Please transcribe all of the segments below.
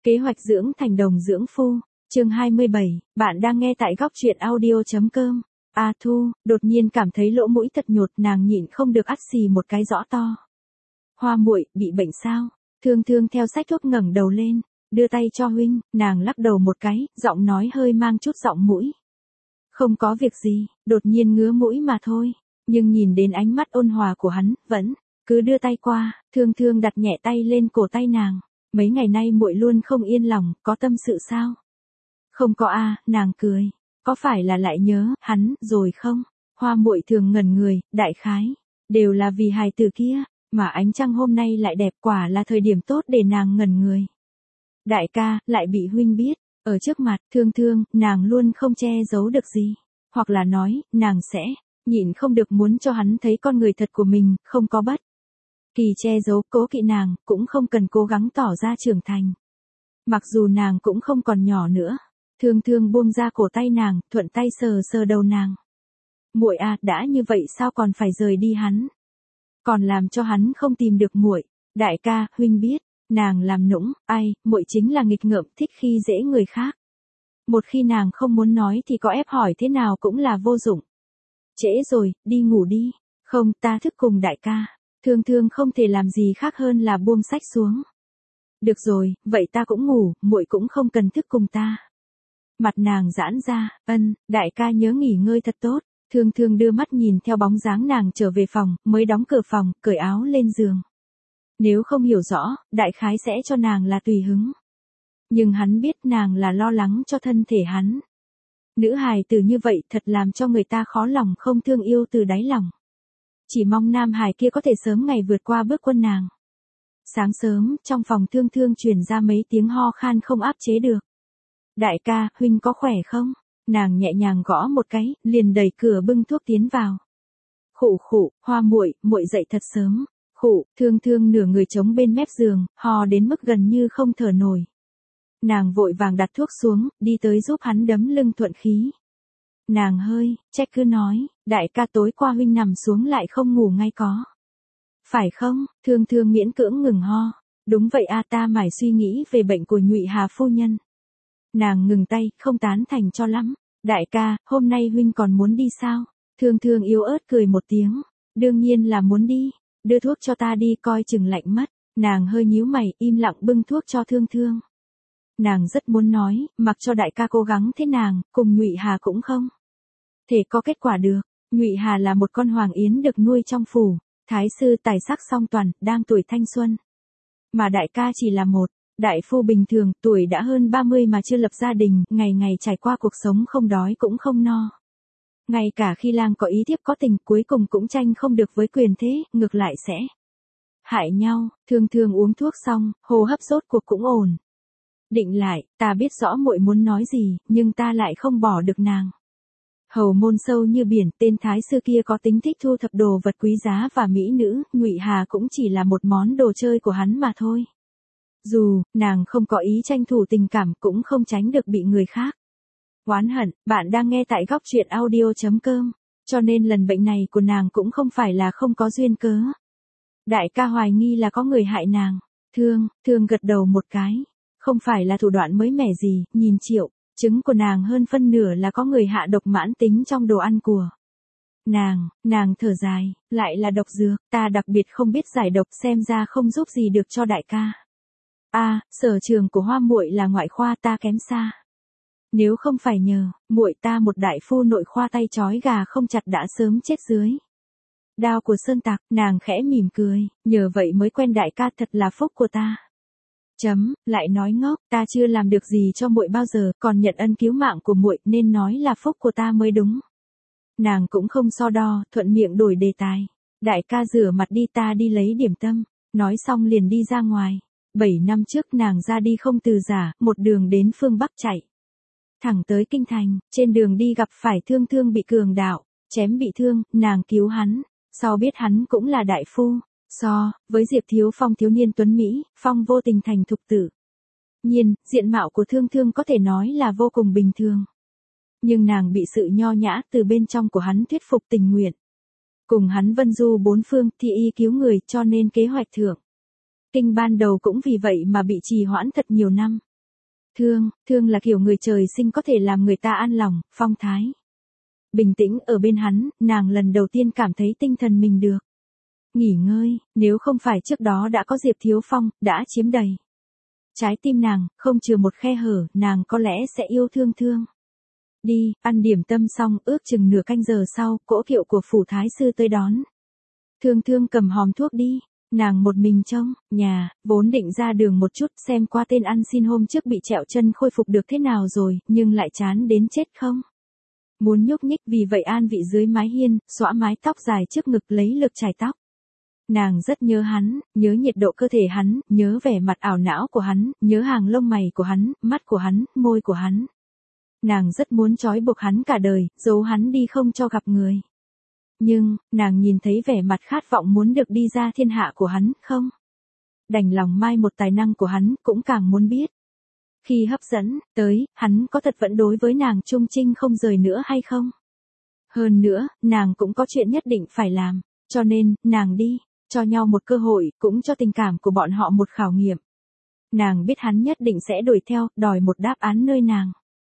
Kế hoạch dưỡng thành đồng dưỡng phu, chương 27, bạn đang nghe tại góc truyện audio.com. A Thu, đột nhiên cảm thấy lỗ mũi thật nhột, nàng nhịn không được ắt xì một cái rõ to. Hoa muội, bị bệnh sao? Thương Thương theo sách thuốc ngẩng đầu lên, đưa tay cho huynh, nàng lắc đầu một cái, giọng nói hơi mang chút giọng mũi. Không có việc gì, đột nhiên ngứa mũi mà thôi, nhưng nhìn đến ánh mắt ôn hòa của hắn, vẫn cứ đưa tay qua, Thương Thương đặt nhẹ tay lên cổ tay nàng. Mấy ngày nay muội luôn không yên lòng, có tâm sự sao? Không có a, nàng cười. Có phải là lại nhớ hắn rồi không? Hoa muội thường ngẩn người, đại khái đều là vì hài tử kia, mà ánh trăng hôm nay lại đẹp, quả là thời điểm tốt để nàng ngẩn người. Đại ca, lại bị huynh biết, ở trước mặt Thương Thương, nàng luôn không che giấu được gì, hoặc là nói, nàng sẽ nhịn không được muốn cho hắn thấy con người thật của mình, không có bất kỳ che giấu, cố kỵ nàng, cũng không cần cố gắng tỏ ra trưởng thành. Mặc dù nàng cũng không còn nhỏ nữa. Thương Thương buông ra cổ tay nàng, thuận tay sờ sờ đầu nàng. Muội à, đã như vậy sao còn phải rời đi hắn? Còn làm cho hắn không tìm được muội. Đại ca, huynh biết, nàng làm nũng, ai, muội chính là nghịch ngợm, thích khi dễ người khác. Một khi nàng không muốn nói thì có ép hỏi thế nào cũng là vô dụng. Trễ rồi, đi ngủ đi. Không, ta thức cùng đại ca. Thương Thương không thể làm gì khác hơn là buông sách xuống. Được rồi, vậy ta cũng ngủ, muội cũng không cần thức cùng ta. Mặt nàng giãn ra, đại ca nhớ nghỉ ngơi thật tốt. Thương Thương đưa mắt nhìn theo bóng dáng nàng trở về phòng, mới đóng cửa phòng, cởi áo lên giường. Nếu không hiểu rõ, đại khái sẽ cho nàng là tùy hứng. Nhưng hắn biết nàng là lo lắng cho thân thể hắn. Nữ hài tử như vậy thật làm cho người ta khó lòng không thương yêu từ đáy lòng. Chỉ mong nam hài kia có thể sớm ngày vượt qua bước quân nàng. Sáng sớm, trong phòng Thương Thương truyền ra mấy tiếng ho khan không áp chế được. Đại ca, huynh có khỏe không? Nàng nhẹ nhàng gõ một cái, liền đẩy cửa bưng thuốc tiến vào. Khụ khụ, Hoa muội, muội dậy thật sớm. Khụ, Thương Thương nửa người chống bên mép giường, ho đến mức gần như không thở nổi. Nàng vội vàng đặt thuốc xuống, đi tới giúp hắn đấm lưng thuận khí. Nàng hơi trách cứ nói, đại ca tối qua huynh nằm xuống lại không ngủ ngay có. Phải không? Thương Thương miễn cưỡng ngừng ho. Đúng vậy a, ta mải suy nghĩ về bệnh của Nhụy Hà phu nhân. Nàng ngừng tay, không tán thành cho lắm. Đại ca, hôm nay huynh còn muốn đi sao? Thương Thương yếu ớt cười một tiếng. Đương nhiên là muốn đi. Đưa thuốc cho ta đi, coi chừng lạnh mất. Nàng hơi nhíu mày, im lặng bưng thuốc cho Thương Thương. Nàng rất muốn nói, mặc cho đại ca cố gắng thế nàng, cùng Nhụy Hà cũng không thể có kết quả được. Nhụy Hà là một con hoàng yến được nuôi trong phủ. Thái sư tài sắc song toàn, đang tuổi thanh xuân. Mà đại ca chỉ là một đại phu bình thường, tuổi đã hơn 30 mà chưa lập gia đình, ngày ngày trải qua cuộc sống không đói cũng không no. Ngay cả khi lang có ý thiếp có tình, cuối cùng cũng tranh không được với quyền thế, ngược lại sẽ hại nhau. Thương Thương uống thuốc xong, hô hấp rốt cuộc cũng ổn định lại, ta biết rõ muội muốn nói gì, nhưng ta lại không bỏ được nàng. Hầu môn sâu như biển, tên thái sư kia có tính thích thu thập đồ vật quý giá và mỹ nữ, Nhụy Hà cũng chỉ là một món đồ chơi của hắn mà thôi. Dù, nàng không có ý tranh thủ tình cảm cũng không tránh được bị người khác oán hận. Bạn đang nghe tại góc truyện audio.com, cho nên lần bệnh này của nàng cũng không phải là không có duyên cớ. Đại ca hoài nghi là có người hại nàng. Thương gật đầu một cái. Không phải là thủ đoạn mới mẻ gì, nhìn triệu chứng của nàng hơn phân nửa là có người hạ độc mãn tính trong đồ ăn của nàng thở dài, lại là độc dược, ta đặc biệt không biết giải độc, xem ra không giúp gì được cho đại ca. A, sở trường của Hoa muội là ngoại khoa, ta kém xa. Nếu không phải nhờ muội ta một đại phu nội khoa tay trói gà không chặt đã sớm chết dưới đao của sơn tặc. Nàng khẽ mỉm cười, nhờ vậy mới quen đại ca, thật là phúc của ta. Lại nói ngốc, ta chưa làm được gì cho muội bao giờ, còn nhận ân cứu mạng của muội nên nói là phúc của ta mới đúng. Nàng cũng không so đo, thuận miệng đổi đề tài. Đại ca rửa mặt đi, ta đi lấy điểm tâm. Nói xong liền đi ra ngoài. 7 năm trước nàng ra đi không từ giả, một đường đến phương Bắc chạy thẳng tới kinh thành, trên đường đi gặp phải Thương Thương bị cường đạo chém bị thương, nàng cứu hắn, sau biết hắn cũng là đại phu. So với Diệp Thiếu Phong thiếu niên tuấn Mỹ, Phong vô tình thành thục tử. Nhiên, diện mạo của Thương Thương có thể nói là vô cùng bình thường. Nhưng nàng bị sự nho nhã từ bên trong của hắn thuyết phục, tình nguyện cùng hắn vân du bốn phương, thi y cứu người, cho nên kế hoạch thượng kinh ban đầu cũng vì vậy mà bị trì hoãn thật nhiều năm. Thương là kiểu người trời sinh có thể làm người ta an lòng, phong thái. Bình tĩnh ở bên hắn, nàng lần đầu tiên cảm thấy tinh thần mình được nghỉ ngơi, nếu không phải trước đó đã có Diệp Thiếu Phong, đã chiếm đầy trái tim nàng, không chừa một khe hở, nàng có lẽ sẽ yêu thương. Đi, ăn điểm tâm xong, ước chừng nửa canh giờ sau, cỗ kiệu của phủ thái sư tới đón. Thương cầm hòm thuốc đi, nàng một mình trong nhà, vốn định ra đường một chút xem qua tên ăn xin hôm trước bị trẹo chân khôi phục được thế nào rồi, nhưng lại chán đến chết không muốn nhúc nhích, vì vậy an vị dưới mái hiên, xõa mái tóc dài trước ngực lấy lực chải tóc. Nàng rất nhớ hắn, nhớ nhiệt độ cơ thể hắn, nhớ vẻ mặt ảo não của hắn, nhớ hàng lông mày của hắn, mắt của hắn, môi của hắn. Nàng rất muốn trói buộc hắn cả đời, giấu hắn đi không cho gặp người. Nhưng, nàng nhìn thấy vẻ mặt khát vọng muốn được đi ra thiên hạ của hắn, không đành lòng mai một tài năng của hắn, cũng càng muốn biết. Khi hấp dẫn tới, hắn có thật vẫn đối với nàng chung trinh không rời nữa hay không? Hơn nữa, nàng cũng có chuyện nhất định phải làm, cho nên, nàng đi, cho nhau một cơ hội, cũng cho tình cảm của bọn họ một khảo nghiệm. Nàng biết hắn nhất định sẽ đuổi theo, đòi một đáp án nơi nàng.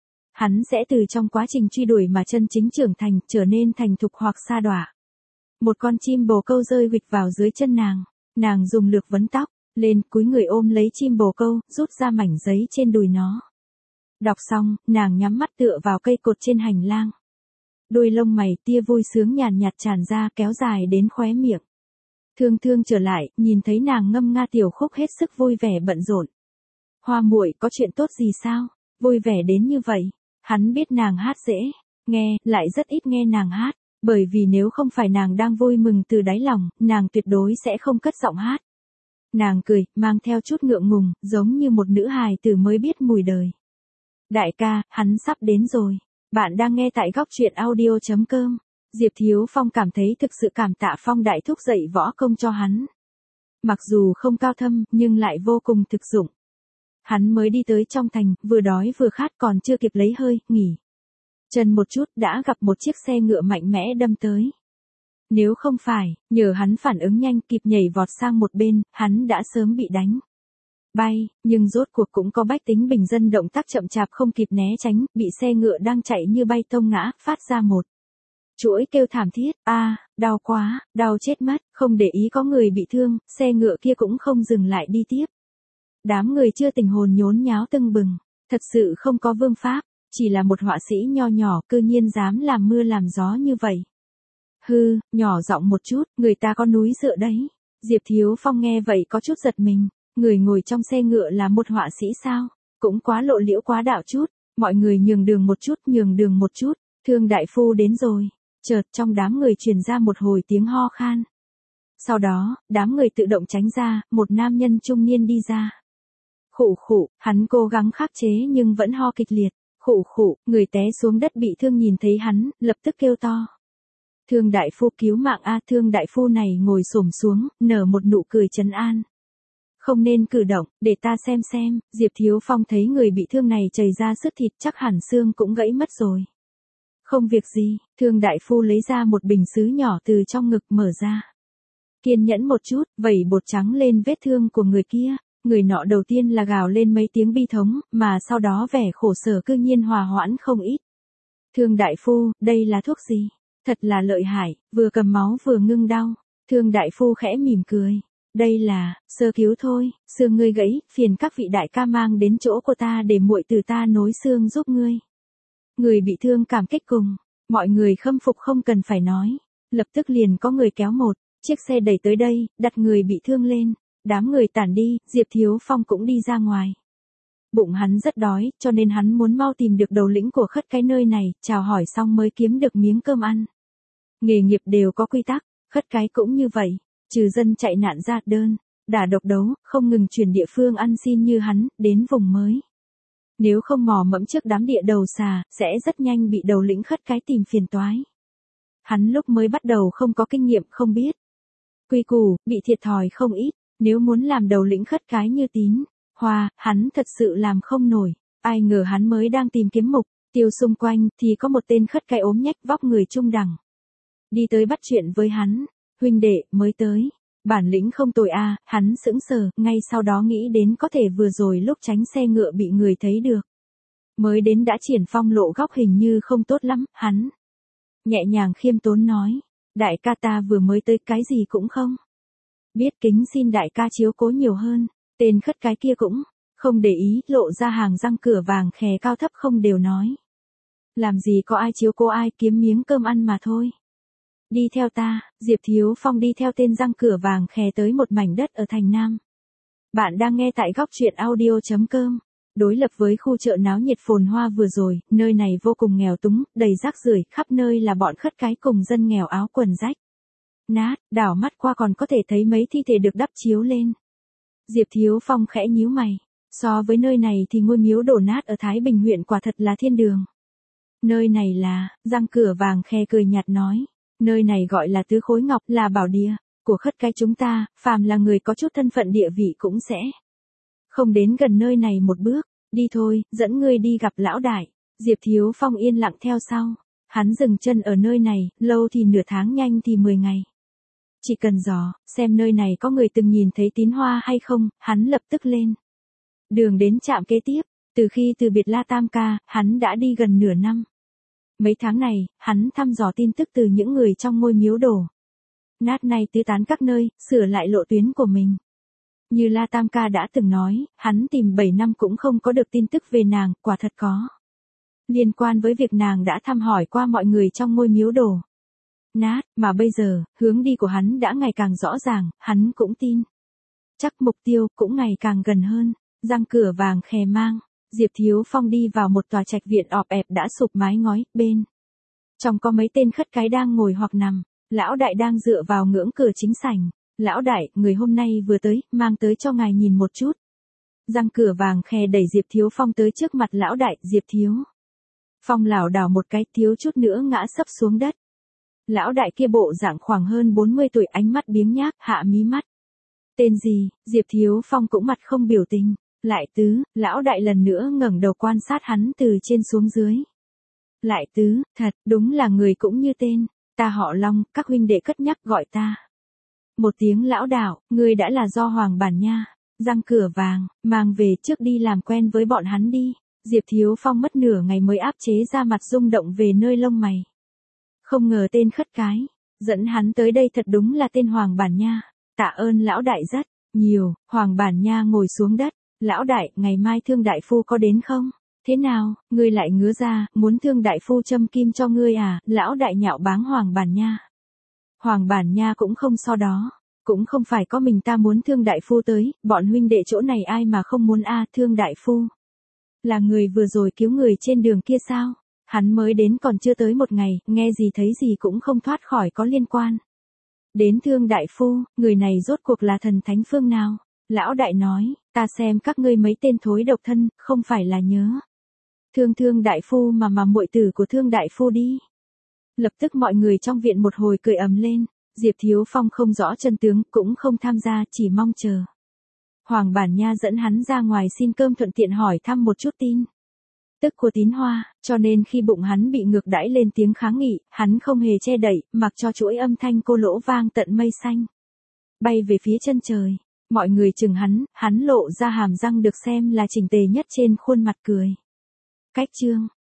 Hắn sẽ từ trong quá trình truy đuổi mà chân chính trưởng thành, trở nên thành thục hoặc sa đọa. Một con chim bồ câu rơi huỵch vào dưới chân nàng dùng lược vấn tóc lên, cúi người ôm lấy chim bồ câu, rút ra mảnh giấy trên đùi nó. Đọc xong, nàng nhắm mắt tựa vào cây cột trên hành lang. Đôi lông mày tia vui sướng nhàn nhạt tràn ra, kéo dài đến khóe miệng. Thương trở lại, nhìn thấy nàng ngâm nga tiểu khúc hết sức vui vẻ bận rộn. Hoa muội, có chuyện tốt gì sao? Vui vẻ đến như vậy. Hắn biết nàng hát dễ nghe, lại rất ít nghe nàng hát, bởi vì nếu không phải nàng đang vui mừng từ đáy lòng, nàng tuyệt đối sẽ không cất giọng hát. Nàng cười, mang theo chút ngượng ngùng, giống như một nữ hài tử mới biết mùi đời. Đại ca, hắn sắp đến rồi. Bạn đang nghe tại góc truyện audio.com. Diệp Thiếu Phong cảm thấy thực sự cảm tạ Phong đại thúc dạy võ công cho hắn. Mặc dù không cao thâm, nhưng lại vô cùng thực dụng. Hắn mới đi tới trong thành, vừa đói vừa khát, còn chưa kịp lấy hơi, nghỉ chân một chút, đã gặp một chiếc xe ngựa mạnh mẽ đâm tới. Nếu không phải, nhờ hắn phản ứng nhanh kịp nhảy vọt sang một bên, hắn đã sớm bị đánh bay, nhưng rốt cuộc cũng có bách tính bình dân động tác chậm chạp không kịp né tránh, bị xe ngựa đang chạy như bay tông ngã, phát ra một chuỗi kêu thảm thiết, đau quá, đau chết mất, không để ý có người bị thương, xe ngựa kia cũng không dừng lại đi tiếp. Đám người chưa tình hồn nhốn nháo tưng bừng, thật sự không có vương pháp, chỉ là một họa sĩ nho nhỏ, cư nhiên dám làm mưa làm gió như vậy. Hư, nhỏ giọng một chút, người ta có núi dựa đấy. Diệp Thiếu Phong nghe vậy có chút giật mình, người ngồi trong xe ngựa là một họa sĩ sao? Cũng quá lộ liễu quá đạo chút, mọi người nhường đường một chút, Thương đại phu đến rồi. Chợt trong đám người truyền ra một hồi tiếng ho khan. Sau đó, đám người tự động tránh ra, một nam nhân trung niên đi ra. Khụ, hắn cố gắng khắc chế nhưng vẫn ho kịch liệt. Khụ, người té xuống đất bị thương nhìn thấy hắn, lập tức kêu to. Thương đại phu cứu mạng a, Thương đại phu này ngồi xổm xuống, nở một nụ cười trấn an. Không nên cử động, để ta xem. Diệp Thiếu Phong thấy người bị thương này chảy ra sức thịt, chắc hẳn xương cũng gãy mất rồi. Không việc gì, Thương đại phu lấy ra một bình sứ nhỏ từ trong ngực mở ra. Kiên nhẫn một chút, vẩy bột trắng lên vết thương của người kia. Người nọ đầu tiên là gào lên mấy tiếng bi thống, mà sau đó vẻ khổ sở cư nhiên hòa hoãn không ít. Thương đại phu, đây là thuốc gì? Thật là lợi hại, vừa cầm máu vừa ngưng đau. Thương đại phu khẽ mỉm cười. Đây là, sơ cứu thôi, xương ngươi gãy, phiền các vị đại ca mang đến chỗ của ta để muội từ ta nối xương giúp ngươi. Người bị thương cảm kích cùng, mọi người khâm phục không cần phải nói. Lập tức liền có người kéo một chiếc xe đẩy tới đây, đặt người bị thương lên. Đám người tản đi, Diệp Thiếu Phong cũng đi ra ngoài. Bụng hắn rất đói, cho nên hắn muốn mau tìm được đầu lĩnh của khất cái nơi này, chào hỏi xong mới kiếm được miếng cơm ăn. Nghề nghiệp đều có quy tắc, khất cái cũng như vậy, trừ dân chạy nạn ra đơn, đả độc đấu, không ngừng chuyển địa phương ăn xin như hắn, đến vùng mới. Nếu không mò mẫm trước đám địa đầu xà, sẽ rất nhanh bị đầu lĩnh khất cái tìm phiền toái. Hắn lúc mới bắt đầu không có kinh nghiệm không biết quy củ, bị thiệt thòi không ít. Nếu muốn làm đầu lĩnh khất cái như Tín Hoa, hắn thật sự làm không nổi. Ai ngờ hắn mới đang tìm kiếm mục tiêu xung quanh, thì có một tên khất cái ốm nhách vóc người trung đẳng đi tới bắt chuyện với hắn. Huynh đệ, mới tới, Bản lĩnh không tồi a, hắn sững sờ, ngay sau đó nghĩ đến có thể vừa rồi lúc tránh xe ngựa bị người thấy được. Mới đến đã triển phong lộ góc hình như không tốt lắm, hắn nhẹ nhàng khiêm tốn nói, đại ca ta vừa mới tới cái gì cũng không biết, kính xin đại ca chiếu cố nhiều hơn. Tên khất cái kia cũng không để ý, lộ ra hàng răng cửa vàng khè cao thấp không đều nói. Làm gì có ai chiếu cố ai, kiếm miếng cơm ăn mà thôi. Đi theo ta, Diệp Thiếu Phong đi theo tên răng cửa vàng khè tới một mảnh đất ở thành Nam. Bạn đang nghe tại góc truyện audio.com. Đối lập với khu chợ náo nhiệt phồn hoa vừa rồi, nơi này vô cùng nghèo túng, đầy rác rưởi, khắp nơi là bọn khất cái cùng dân nghèo áo quần rách nát, đảo mắt qua còn có thể thấy mấy thi thể được đắp chiếu lên. Diệp Thiếu Phong khẽ nhíu mày, so với nơi này thì ngôi miếu đổ nát ở Thái Bình huyện quả thật là thiên đường. Nơi này là, răng cửa vàng khe cười nhạt nói, nơi này gọi là Tứ Khối Ngọc, là bảo địa của khất cái chúng ta, phàm là người có chút thân phận địa vị cũng sẽ không đến gần nơi này một bước. Đi thôi, dẫn ngươi đi gặp lão đại. Diệp Thiếu Phong yên lặng theo sau. Hắn dừng chân ở nơi này, lâu thì nửa tháng, nhanh thì 10 ngày. Chỉ cần dò, xem nơi này có người từng nhìn thấy tín hoa hay không, hắn lập tức lên đường đến trạm kế tiếp. Từ khi từ biệt La Tam Ca, hắn đã đi gần nửa năm. Mấy tháng này, hắn thăm dò tin tức từ những người trong ngôi miếu đổ nát này tứ tán các nơi, sửa lại lộ tuyến của mình. Như La Tam Ca đã từng nói, hắn tìm 7 năm cũng không có được tin tức về nàng, quả thật có liên quan với việc nàng đã thăm hỏi qua mọi người trong ngôi miếu đổ nát, mà bây giờ, hướng đi của hắn đã ngày càng rõ ràng, hắn cũng tin chắc mục tiêu cũng ngày càng gần hơn. Răng cửa vàng khè mang, Diệp Thiếu Phong đi vào một tòa trạch viện ọp ẹp đã sụp mái ngói, bên trong có mấy tên khất cái đang ngồi hoặc nằm. Lão đại đang dựa vào ngưỡng cửa chính sảnh. Lão đại, người hôm nay vừa tới, mang tới cho ngài nhìn một chút. Răng cửa vàng khè đẩy Diệp Thiếu Phong tới trước mặt lão đại. Diệp Thiếu Phong lảo đảo một cái, thiếu chút nữa ngã sấp xuống đất. Lão đại kia bộ dạng khoảng hơn 40 tuổi, ánh mắt biếng nhác, hạ mí mắt. Tên gì? Diệp Thiếu Phong cũng mặt không biểu tình. Lại Tứ. Lão đại lần nữa ngẩng đầu quan sát hắn từ trên xuống dưới. Lại Tứ, thật, đúng là người cũng như tên. Ta họ Long, các huynh đệ cất nhắc gọi ta một tiếng lão đạo, ngươi đã là do Hoàng Bản Nha. Răng cửa vàng, mang về trước đi làm quen với bọn hắn đi. Diệp Thiếu Phong mất nửa ngày mới áp chế ra mặt rung động về nơi lông mày. Không ngờ tên khất cái dẫn hắn tới đây thật đúng là tên Hoàng Bản Nha. Tạ ơn lão đại rất nhiều. Hoàng Bản Nha ngồi xuống đất. Lão đại, ngày mai Thương đại phu có đến không? Thế nào, ngươi lại ngứa ra, muốn Thương đại phu châm kim cho ngươi à? Lão đại nhạo báng Hoàng Bản Nha. Hoàng Bản Nha cũng không so đó. Cũng không phải có mình ta muốn Thương đại phu tới, bọn huynh đệ chỗ này ai mà không muốn a. Thương đại phu là người vừa rồi cứu người trên đường kia sao? Hắn mới đến còn chưa tới một ngày, nghe gì thấy gì cũng không thoát khỏi có liên quan đến Thương đại phu. Người này rốt cuộc là thần thánh phương nào? Lão đại nói, ta xem các ngươi mấy tên thối độc thân, không phải là nhớ Thương đại phu mà muội tử của Thương đại phu đi. Lập tức mọi người trong viện một hồi cười ầm lên. Diệp Thiếu Phong không rõ chân tướng, cũng không tham gia, chỉ mong chờ Hoàng Bản Nha dẫn hắn ra ngoài xin cơm, thuận tiện hỏi thăm một chút tin tức của tín hoa, cho nên khi bụng hắn bị ngược đãi lên tiếng kháng nghị, hắn không hề che đậy, mặc cho chuỗi âm thanh cô lỗ vang tận mây xanh, bay về phía chân trời. Mọi người chừng hắn lộ ra hàm răng được xem là chỉnh tề nhất trên khuôn mặt cười. Cách chương